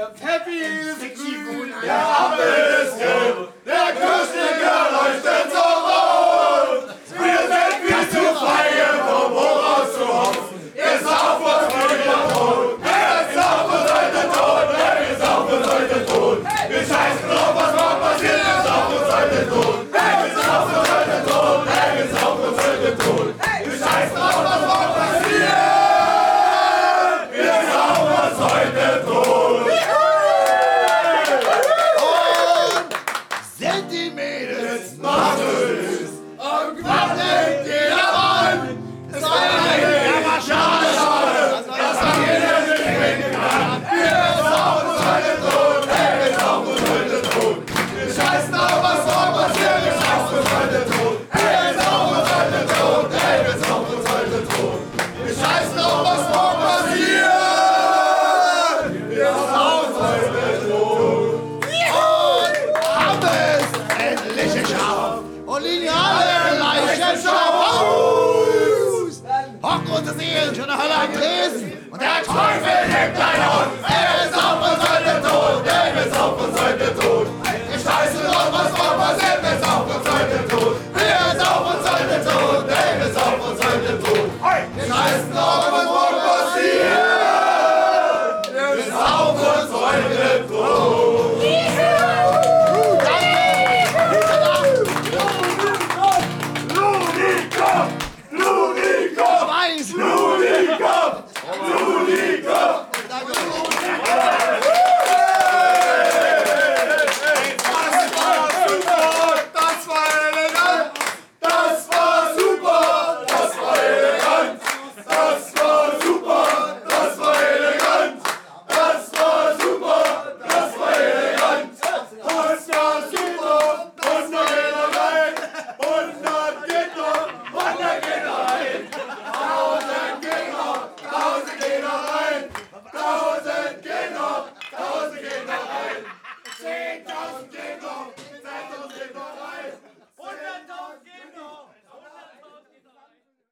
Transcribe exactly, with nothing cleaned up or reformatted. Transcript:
Pfeffi ist grün, der Apfel ist gelb, der Kirschnecker leuchtet so rot. Wir sind wie zu feiern, vom Voraus zu hoffen. Ihr sauft uns heute tot, ihr sauft uns heute tot, ihr sauft uns heute tot. Wir scheißen drauf, was morgen passiert, ihr sauft uns heute tot. Wir saufen uns heute tot, wir saufen uns heute tot. Wir scheißen drauf, was morgen passiert, wir saufen uns heute tot. Sind die Mädels Macht's! Und was denkt ihr davon? Es war eine schade, schade, dass man jeder nicht gewinnen kann. Wir saufen uns heute tot, hey, wir saufen uns heute tot. Wir scheißen auf, was morgen passiert, wir saufen uns heute tot. Hey, wir saufen uns heute tot, hey, wir saufen uns heute tot. Wir scheißen auf, was morgen passiert, wir saufen uns heute tot. haben es endlich geschafft und liegen alle Leichen aus. Hock unsere Seelen schon in der Hölle am Tresen und der Teufel nimmt dein Hund.